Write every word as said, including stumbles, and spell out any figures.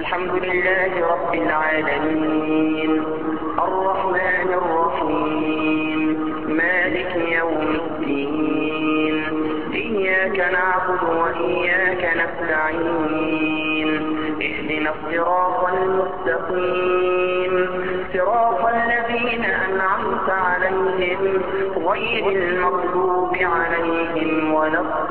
الحمد لله رب العالمين الرحمن الرحيم مالك يوم الدين إياك نعبد وإياك نستعين اهدنا الصراط المستقيم صراط الذين أنعمت عليهم غير المغضوب عليهم ولا الضالين.